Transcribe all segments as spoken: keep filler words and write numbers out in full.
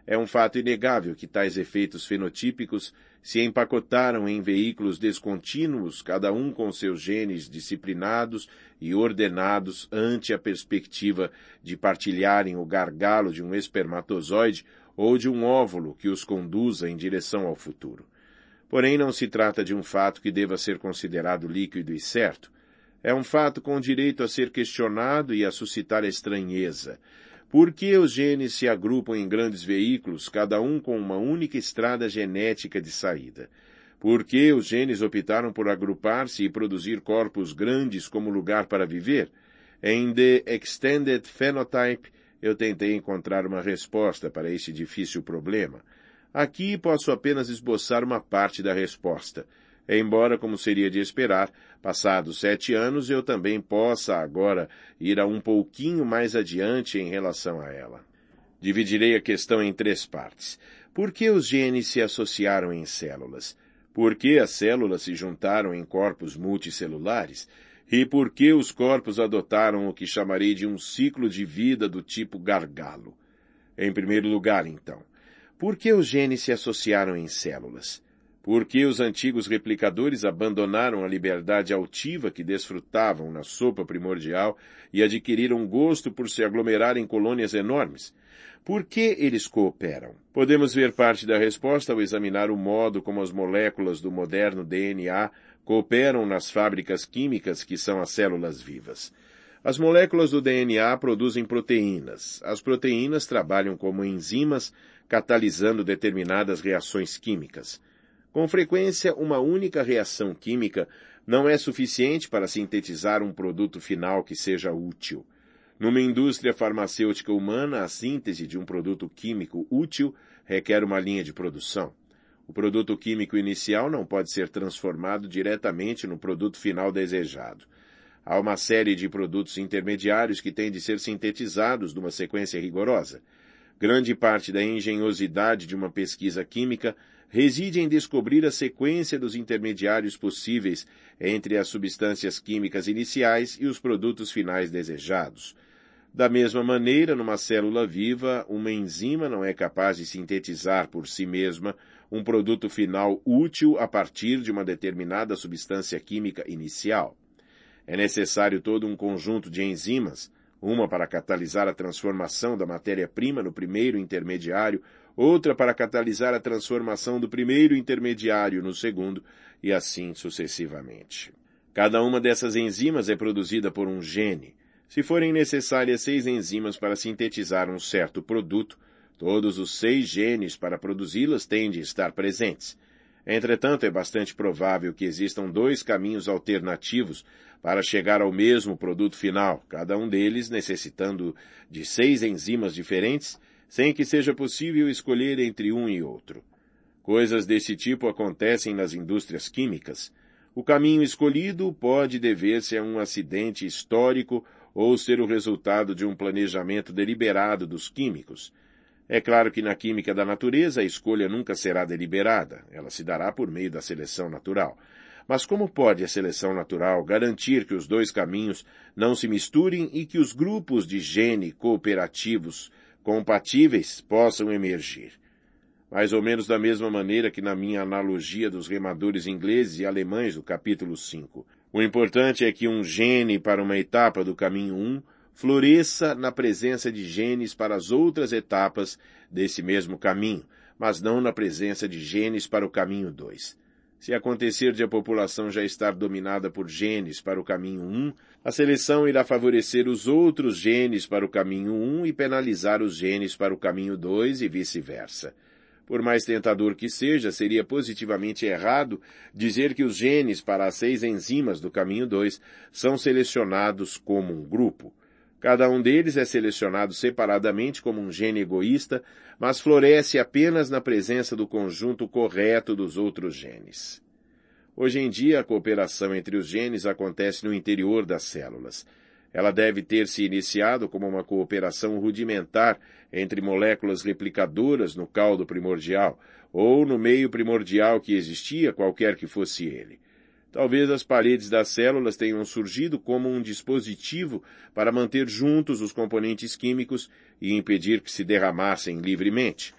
É um fato inegável que tais efeitos fenotípicos se empacotaram em veículos descontínuos, cada um com seus genes disciplinados e ordenados ante a perspectiva de partilharem o gargalo de um espermatozoide ou de um óvulo que os conduza em direção ao futuro. Porém, não se trata de um fato que deva ser considerado líquido e certo. É um fato com direito a ser questionado e a suscitar estranheza. Por que os genes se agrupam em grandes veículos, cada um com uma única estrada genética de saída? Por que os genes optaram por agrupar-se e produzir corpos grandes como lugar para viver? Em The Extended Phenotype, eu tentei encontrar uma resposta para este difícil problema. Aqui posso apenas esboçar uma parte da resposta, embora, como seria de esperar, passados sete anos, eu também possa agora ir a um pouquinho mais adiante em relação a ela. Dividirei a questão em três partes. Por que os genes se associaram em células? Por que as células se juntaram em corpos multicelulares? E por que os corpos adotaram o que chamarei de um ciclo de vida do tipo gargalo? Em primeiro lugar, então, por que os genes se associaram em células? Por que os antigos replicadores abandonaram a liberdade altiva que desfrutavam na sopa primordial e adquiriram gosto por se aglomerar em colônias enormes? Por que eles cooperam? Podemos ver parte da resposta ao examinar o modo como as moléculas do moderno D N A cooperam nas fábricas químicas que são as células vivas. As moléculas do D N A produzem proteínas. As proteínas trabalham como enzimas, catalisando determinadas reações químicas. Com frequência, uma única reação química não é suficiente para sintetizar um produto final que seja útil. Numa indústria farmacêutica humana, a síntese de um produto químico útil requer uma linha de produção. O produto químico inicial não pode ser transformado diretamente no produto final desejado. Há uma série de produtos intermediários que têm de ser sintetizados numa sequência rigorosa. Grande parte da engenhosidade de uma pesquisa química reside em descobrir a sequência dos intermediários possíveis entre as substâncias químicas iniciais e os produtos finais desejados. Da mesma maneira, numa célula viva, uma enzima não é capaz de sintetizar por si mesma um produto final útil a partir de uma determinada substância química inicial. É necessário todo um conjunto de enzimas, uma para catalisar a transformação da matéria-prima no primeiro intermediário, outra para catalisar a transformação do primeiro intermediário no segundo, e assim sucessivamente. Cada uma dessas enzimas é produzida por um gene. Se forem necessárias seis enzimas para sintetizar um certo produto, todos os seis genes para produzi-las têm de estar presentes. Entretanto, é bastante provável que existam dois caminhos alternativos para chegar ao mesmo produto final, cada um deles necessitando de seis enzimas diferentes, sem que seja possível escolher entre um e outro. Coisas desse tipo acontecem nas indústrias químicas. O caminho escolhido pode dever-se a um acidente histórico ou ser o resultado de um planejamento deliberado dos químicos. É claro que na química da natureza a escolha nunca será deliberada, ela se dará por meio da seleção natural. Mas como pode a seleção natural garantir que os dois caminhos não se misturem e que os grupos de gene cooperativos compatíveis possam emergir? Mais ou menos da mesma maneira que na minha analogia dos remadores ingleses e alemães do capítulo cinco. O importante é que um gene para uma etapa do caminho um floresça na presença de genes para as outras etapas desse mesmo caminho, mas não na presença de genes para o caminho dois. Se acontecer de a população já estar dominada por genes para o caminho um, a seleção irá favorecer os outros genes para o caminho um e penalizar os genes para o caminho dois e vice-versa. Por mais tentador que seja, seria positivamente errado dizer que os genes para as seis enzimas do caminho dois são selecionados como um grupo. Cada um deles é selecionado separadamente como um gene egoísta, mas floresce apenas na presença do conjunto correto dos outros genes. Hoje em dia, a cooperação entre os genes acontece no interior das células. Ela deve ter se iniciado como uma cooperação rudimentar entre moléculas replicadoras no caldo primordial, ou no meio primordial que existia, qualquer que fosse ele. Talvez as paredes das células tenham surgido como um dispositivo para manter juntos os componentes químicos e impedir que se derramassem livremente.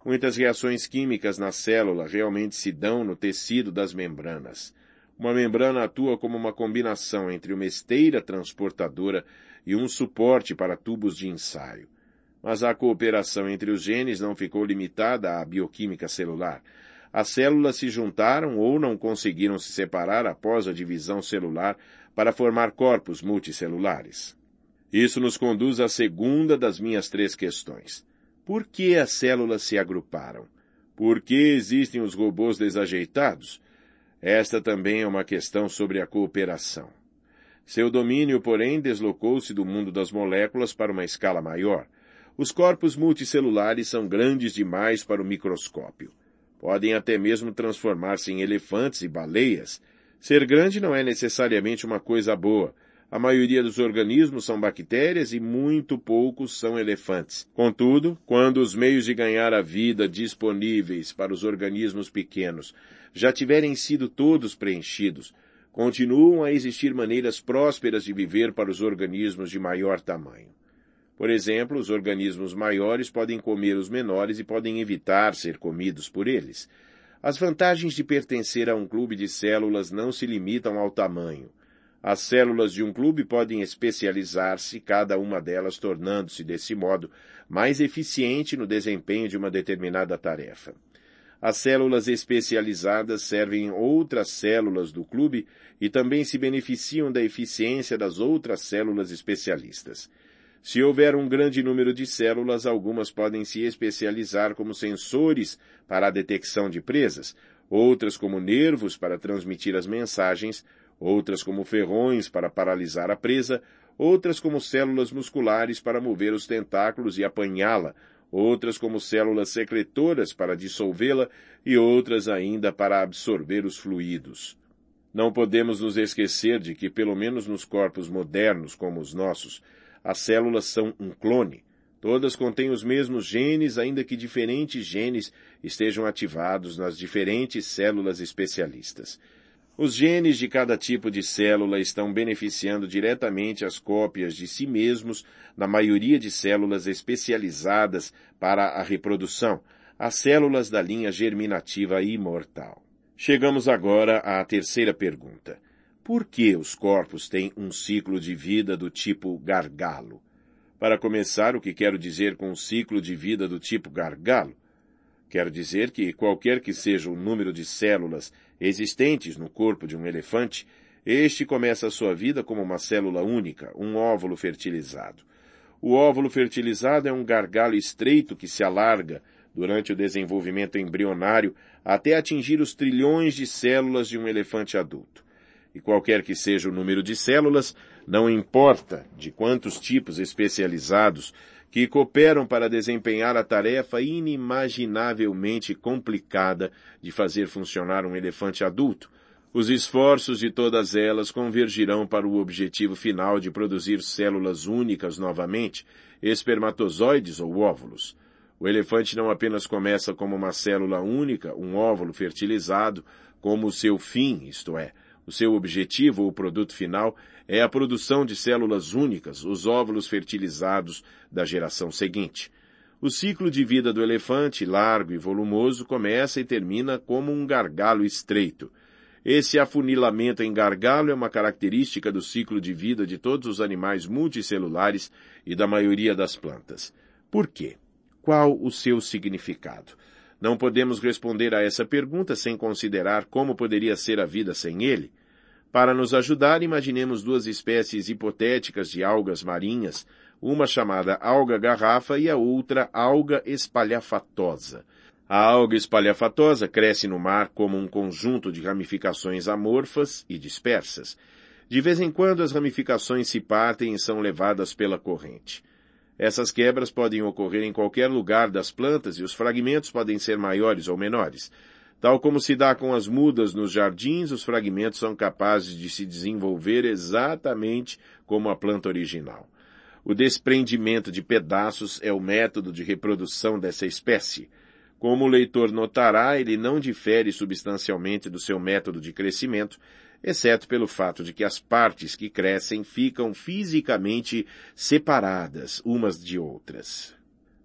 Muitas reações químicas na célula realmente se dão no tecido das membranas. Uma membrana atua como uma combinação entre uma esteira transportadora e um suporte para tubos de ensaio. Mas a cooperação entre os genes não ficou limitada à bioquímica celular. As células se juntaram ou não conseguiram se separar após a divisão celular para formar corpos multicelulares. Isso nos conduz à segunda das minhas três questões. Por que as células se agruparam? Por que existem os robôs desajeitados? Esta também é uma questão sobre a cooperação. Seu domínio, porém, deslocou-se do mundo das moléculas para uma escala maior. Os corpos multicelulares são grandes demais para o microscópio. Podem até mesmo transformar-se em elefantes e baleias. Ser grande não é necessariamente uma coisa boa. A maioria dos organismos são bactérias e muito poucos são elefantes. Contudo, quando os meios de ganhar a vida disponíveis para os organismos pequenos já tiverem sido todos preenchidos, continuam a existir maneiras prósperas de viver para os organismos de maior tamanho. Por exemplo, os organismos maiores podem comer os menores e podem evitar ser comidos por eles. As vantagens de pertencer a um clube de células não se limitam ao tamanho. As células de um clube podem especializar-se, cada uma delas tornando-se, desse modo, mais eficiente no desempenho de uma determinada tarefa. As células especializadas servem outras células do clube e também se beneficiam da eficiência das outras células especialistas. Se houver um grande número de células, algumas podem se especializar como sensores para a detecção de presas, outras como nervos para transmitir as mensagens, outras como ferrões para paralisar a presa, outras como células musculares para mover os tentáculos e apanhá-la, outras como células secretoras para dissolvê-la e outras ainda para absorver os fluidos. Não podemos nos esquecer de que, pelo menos nos corpos modernos como os nossos, as células são um clone. Todas contêm os mesmos genes, ainda que diferentes genes estejam ativados nas diferentes células especialistas. Os genes de cada tipo de célula estão beneficiando diretamente as cópias de si mesmos na maioria de células especializadas para a reprodução, as células da linha germinativa imortal. Chegamos agora à terceira pergunta. Por que os corpos têm um ciclo de vida do tipo gargalo? Para começar, o que quero dizer com um ciclo de vida do tipo gargalo? Quero dizer que, qualquer que seja o número de células existentes no corpo de um elefante, este começa a sua vida como uma célula única, um óvulo fertilizado. O óvulo fertilizado é um gargalo estreito que se alarga durante o desenvolvimento embrionário até atingir os trilhões de células de um elefante adulto. E qualquer que seja o número de células, não importa de quantos tipos especializados que cooperam para desempenhar a tarefa inimaginavelmente complicada de fazer funcionar um elefante adulto, os esforços de todas elas convergirão para o objetivo final de produzir células únicas novamente, espermatozoides ou óvulos. O elefante não apenas começa como uma célula única, um óvulo fertilizado, como o seu fim, isto é, o seu objetivo ou produto final é a produção de células únicas, os óvulos fertilizados da geração seguinte. O ciclo de vida do elefante, largo e volumoso, começa e termina como um gargalo estreito. Esse afunilamento em gargalo é uma característica do ciclo de vida de todos os animais multicelulares e da maioria das plantas. Por quê? Qual o seu significado? Não podemos responder a essa pergunta sem considerar como poderia ser a vida sem ele. Para nos ajudar, imaginemos duas espécies hipotéticas de algas marinhas, uma chamada alga garrafa e a outra alga espalhafatosa. A alga espalhafatosa cresce no mar como um conjunto de ramificações amorfas e dispersas. De vez em quando as ramificações se partem e são levadas pela corrente. Essas quebras podem ocorrer em qualquer lugar das plantas e os fragmentos podem ser maiores ou menores. Tal como se dá com as mudas nos jardins, os fragmentos são capazes de se desenvolver exatamente como a planta original. O desprendimento de pedaços é o método de reprodução dessa espécie. Como o leitor notará, ele não difere substancialmente do seu método de crescimento, exceto pelo fato de que as partes que crescem ficam fisicamente separadas umas de outras.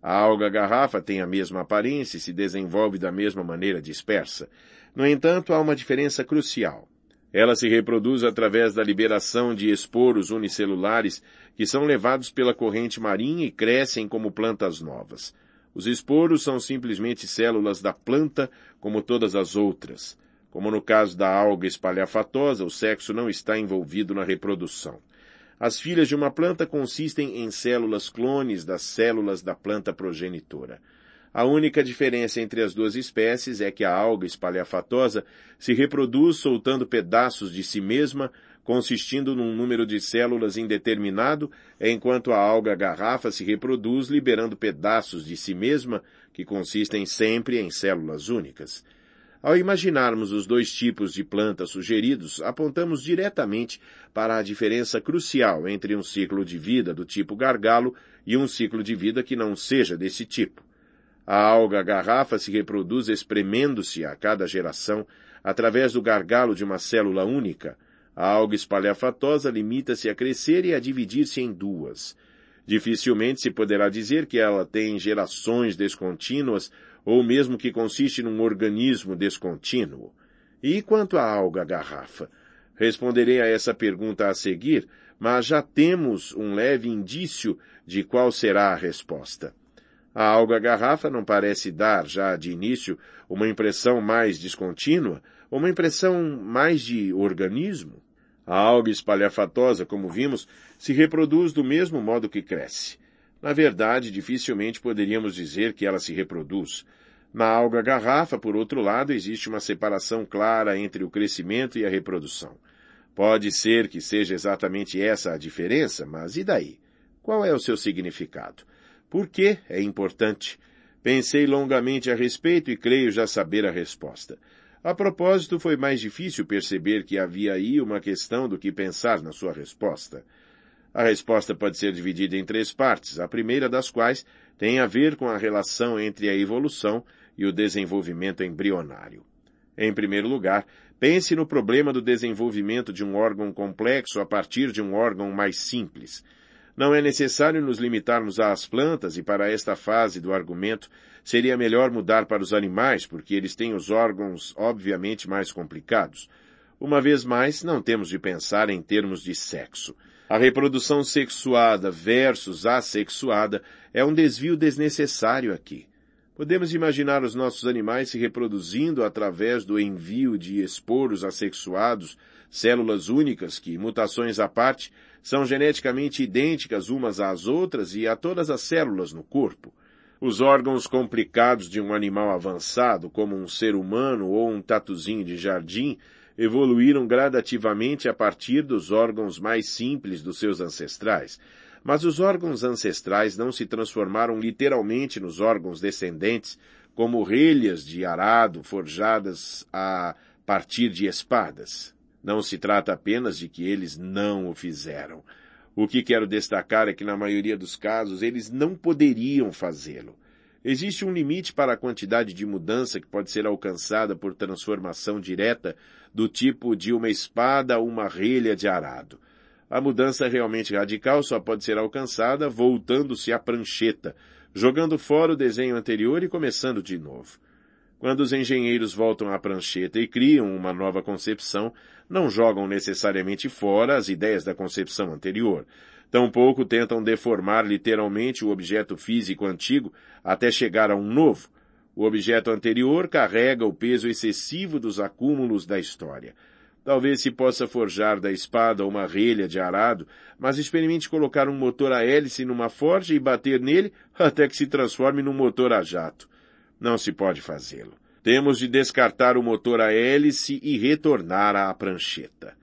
A alga-garrafa tem a mesma aparência e se desenvolve da mesma maneira dispersa. No entanto, há uma diferença crucial. Ela se reproduz através da liberação de esporos unicelulares que são levados pela corrente marinha e crescem como plantas novas. Os esporos são simplesmente células da planta, como todas as outras. Como no caso da alga espalhafatosa, o sexo não está envolvido na reprodução. As filhas de uma planta consistem em células clones das células da planta progenitora. A única diferença entre as duas espécies é que a alga espalhafatosa se reproduz soltando pedaços de si mesma, consistindo num número de células indeterminado, enquanto a alga-garrafa se reproduz liberando pedaços de si mesma, que consistem sempre em células únicas. Ao imaginarmos os dois tipos de plantas sugeridos, apontamos diretamente para a diferença crucial entre um ciclo de vida do tipo gargalo e um ciclo de vida que não seja desse tipo. A alga-garrafa se reproduz espremendo-se a cada geração através do gargalo de uma célula única. A alga espalhafatosa limita-se a crescer e a dividir-se em duas. Dificilmente se poderá dizer que ela tem gerações descontínuas ou mesmo que consiste num organismo descontínuo. E quanto à alga-garrafa? Responderei a essa pergunta a seguir, mas já temos um leve indício de qual será a resposta. A alga-garrafa não parece dar, já de início, uma impressão mais descontínua, uma impressão mais de organismo. A alga espalhafatosa, como vimos, se reproduz do mesmo modo que cresce. Na verdade, dificilmente poderíamos dizer que ela se reproduz. Na alga-garrafa, por outro lado, existe uma separação clara entre o crescimento e a reprodução. Pode ser que seja exatamente essa a diferença, mas e daí? Qual é o seu significado? Por que é importante? Pensei longamente a respeito e creio já saber a resposta. A propósito, foi mais difícil perceber que havia aí uma questão do que pensar na sua resposta. A resposta pode ser dividida em três partes, a primeira das quais tem a ver com a relação entre a evolução e o desenvolvimento embrionário. Em primeiro lugar, pense no problema do desenvolvimento de um órgão complexo a partir de um órgão mais simples. Não é necessário nos limitarmos às plantas e para esta fase do argumento seria melhor mudar para os animais porque eles têm os órgãos obviamente mais complicados. Uma vez mais, não temos de pensar em termos de sexo. A reprodução sexuada versus assexuada é um desvio desnecessário aqui. Podemos imaginar os nossos animais se reproduzindo através do envio de esporos assexuados, células únicas que, mutações à parte, são geneticamente idênticas umas às outras e a todas as células no corpo. Os órgãos complicados de um animal avançado, como um ser humano ou um tatuzinho de jardim, evoluíram gradativamente a partir dos órgãos mais simples dos seus ancestrais. Mas os órgãos ancestrais não se transformaram literalmente nos órgãos descendentes, como relhas de arado forjadas a partir de espadas. Não se trata apenas de que eles não o fizeram. O que quero destacar é que, na maioria dos casos, eles não poderiam fazê-lo. Existe um limite para a quantidade de mudança que pode ser alcançada por transformação direta do tipo de uma espada a uma relha de arado. A mudança realmente radical só pode ser alcançada voltando-se à prancheta, jogando fora o desenho anterior e começando de novo. Quando os engenheiros voltam à prancheta e criam uma nova concepção, não jogam necessariamente fora as ideias da concepção anterior. Tampouco tentam deformar literalmente o objeto físico antigo até chegar a um novo. O objeto anterior carrega o peso excessivo dos acúmulos da história. Talvez se possa forjar da espada uma relha de arado, mas experimente colocar um motor a hélice numa forja e bater nele até que se transforme num motor a jato. Não se pode fazê-lo. Temos de descartar o motor a hélice e retornar à prancheta.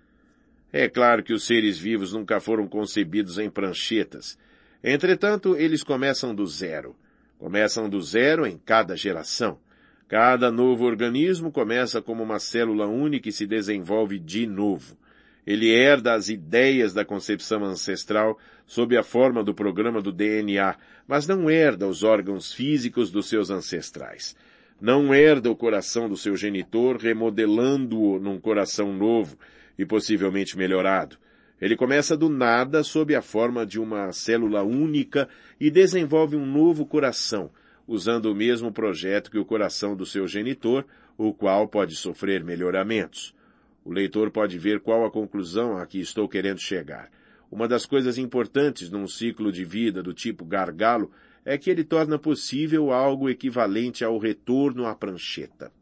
É claro que os seres vivos nunca foram concebidos em pranchetas. Entretanto, eles começam do zero. Começam do zero em cada geração. Cada novo organismo começa como uma célula única e se desenvolve de novo. Ele herda as ideias da concepção ancestral sob a forma do programa do D N A, mas não herda os órgãos físicos dos seus ancestrais. Não herda o coração do seu genitor, remodelando-o num coração novo e possivelmente melhorado. Ele começa do nada sob a forma de uma célula única e desenvolve um novo coração, usando o mesmo projeto que o coração do seu genitor, o qual pode sofrer melhoramentos. O leitor pode ver qual a conclusão a que estou querendo chegar. Uma das coisas importantes num ciclo de vida do tipo gargalo é que ele torna possível algo equivalente ao retorno à prancheta.